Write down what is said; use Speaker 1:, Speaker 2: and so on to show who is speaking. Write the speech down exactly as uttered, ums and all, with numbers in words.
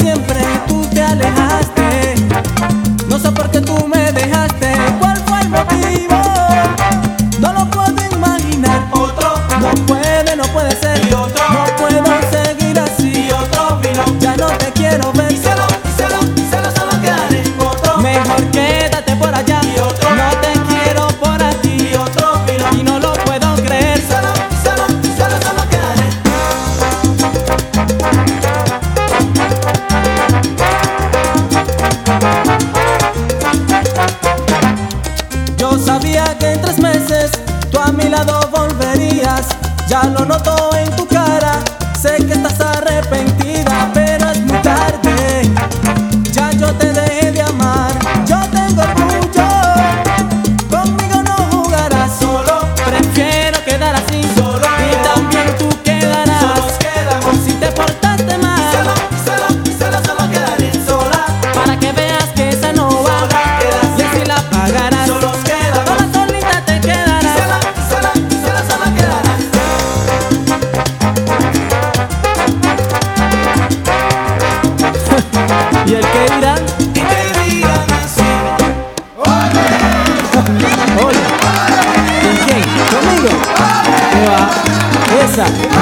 Speaker 1: siempre tú te alejaste. No sé por qué tú me dejaste. ¿Cuál fue el motivo? No lo puedo imaginar.
Speaker 2: Otro
Speaker 1: No puede, no puede ser.
Speaker 2: y otro
Speaker 1: No puedo seguir así.
Speaker 2: y otro vino.
Speaker 1: Ya no te quiero ver.
Speaker 2: Y solo, y solo, y solo, solo quedaré. Otro
Speaker 1: Mejor quédate por allá.
Speaker 2: y otro
Speaker 1: No te quiero por aquí.
Speaker 2: y otro vino.
Speaker 1: Y no lo puedo creer.
Speaker 2: Y solo, y solo, y solo, solo quedaré.
Speaker 1: Yo sabía que en tres meses tú a mi lado volverías. Ya lo noto en tu cara. Sé que estás arrepentida, pero es muy tarde. Ya yo te dejé de amar. Yo tengo orgullo. Conmigo no jugarás.
Speaker 2: Solo,
Speaker 1: Prefiero quedar así.
Speaker 2: Solo
Speaker 1: Y
Speaker 2: queda-
Speaker 1: también tú quedarás.
Speaker 2: solo quedamos.
Speaker 1: Si te portaste
Speaker 2: Y
Speaker 1: mal,
Speaker 2: solo, y solo, y solo, solo quedaré. Sola,
Speaker 1: para que veas que esa no va.
Speaker 2: sola quedas.
Speaker 1: Y así la pagarás.
Speaker 2: Solo quedamos.
Speaker 1: Sola solita te
Speaker 2: Y
Speaker 1: quedarás.
Speaker 2: solo, y solo, y solo, solo quedarás.
Speaker 1: Y el que dirán,
Speaker 2: Y te digan así.
Speaker 1: oye, ¿con quién? ¿Conmigo? ¿Qué va? Esa.